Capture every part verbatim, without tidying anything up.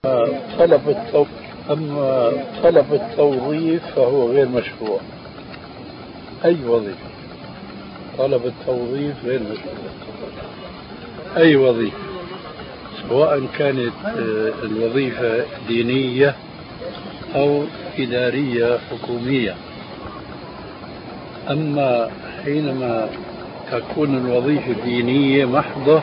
طلب التو... أما طلب التوظيف فهو غير مشروع. أي وظيفة طلب التوظيف غير مشروع، أي وظيفة، سواء كانت الوظيفة دينية أو إدارية حكومية. أما حينما تكون الوظيفة دينية محضة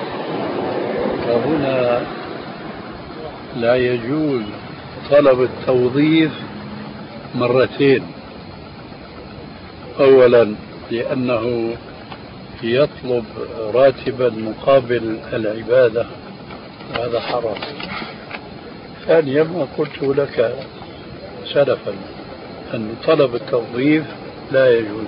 فهنا لا يجوز طلب التوظيف مرتين. أولا لأنه يطلب راتبا مقابل العبادة، هذا حرام. ثانيا ما قلت لك سلفا أن طلب التوظيف لا يجوز.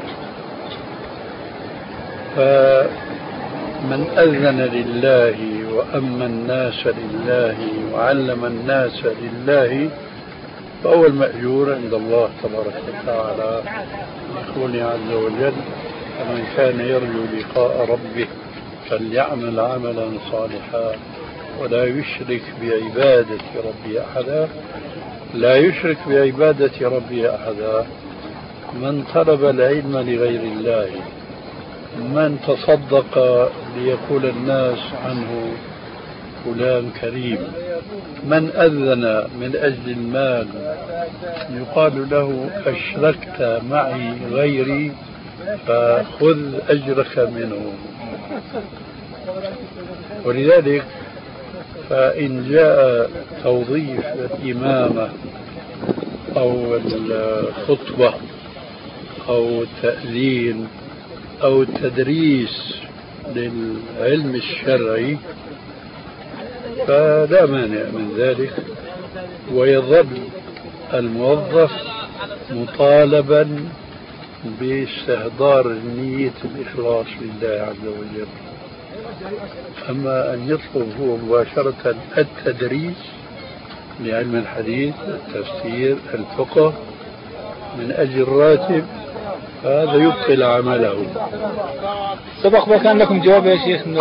فمن أذن لله وأما الناس لله وعلم الناس لله فهو المأجور عند الله تبارك وتعالى. يقول عز وجل: فمن كان يرجو لقاء ربه فليعمل عملا صالحا ولا يشرك بعبادة ربه أحدا. لا يشرك بعبادة ربه أحدا من طلب العلم لغير الله، من تصدق ليقول الناس عنه فلان كريم، من أذن من أجل المال يقال له أشركت معي غيري فخذ أجرك منه. ولذلك فإن جاء توظيف الإمامة أو الخطبة أو التأذين أو التدريس للعلم الشرعي فلا مانع من ذلك، ويظل الموظف مطالبا باستحضار نية الإخلاص لله عز وجل. أما أن يطلب هو مباشرة التدريس لعلم الحديث، التفسير، الفقه من أجل الراتب هذا يبطل عمله. سبق وكان لكم جواب يا شيخ